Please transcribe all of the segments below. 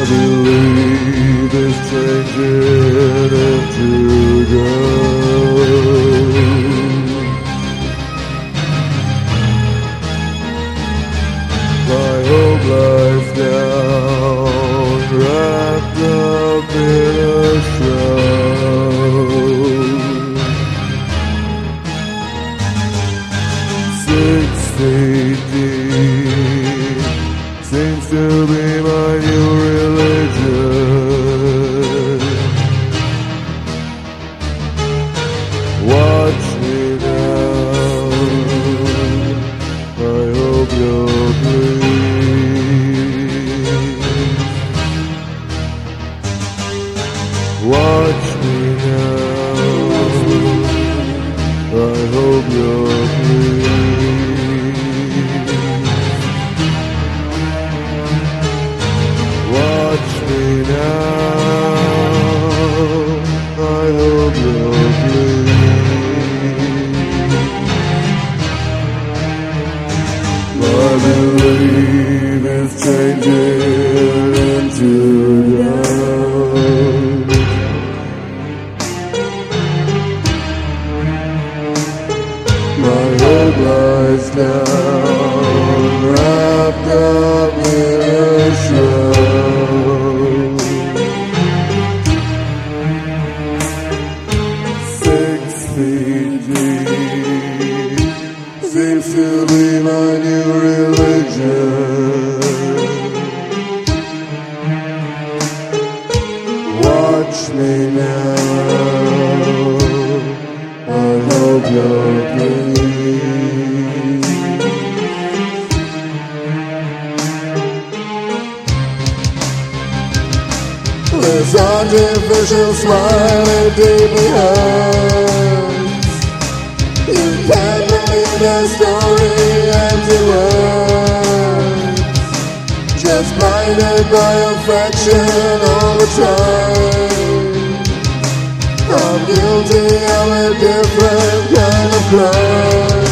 believe is changing into gold. My hope lies down, wrapped up in a shroud. 6 feet deep seems to be my new religion. Watch me now, I hope you'll please. Watch me now, I hope you'll please. Watch me now, I hope you'll please. My belief is changing into doubt. My hope lies down, wrapped up in a shroud. 6 feet deep seems to be my new religion. Watch me now, I hope you'll please. This artificial smile it deeply hurts. You can't believe the story empty words, just blinded by affection all the time. I'm guilty of a different kind of crime.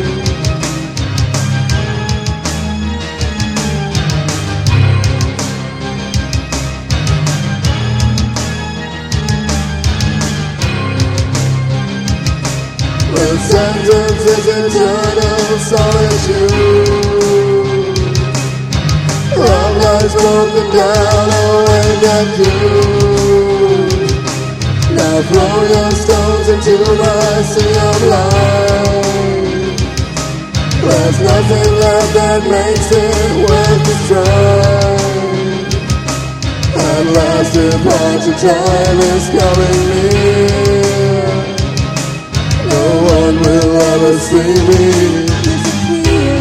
The sentence is eternal solitude. Love lies broken down, awake at you. Now throw your stones into my sea of light. There's nothing left that makes it worth the strive. At last departure time is coming near. No one will ever see me disappear.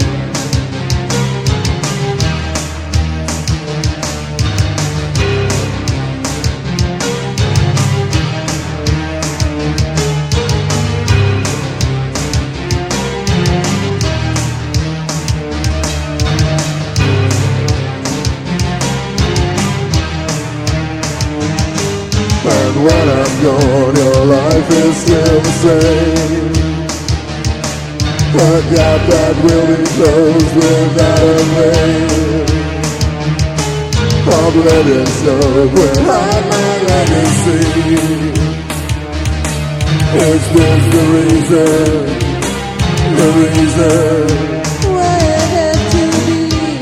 And when I'm gone, your life is still the same. A gap that will be closed without a veil. Oblivion snow will hide my legacy. Is this the reason? The reason? Why it had to be?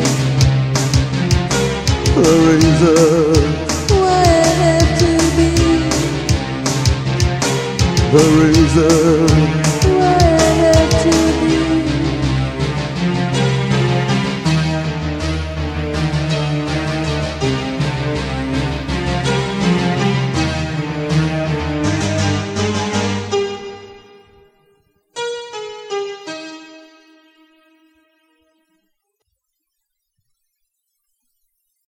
The reason? Why it had to be? The reason?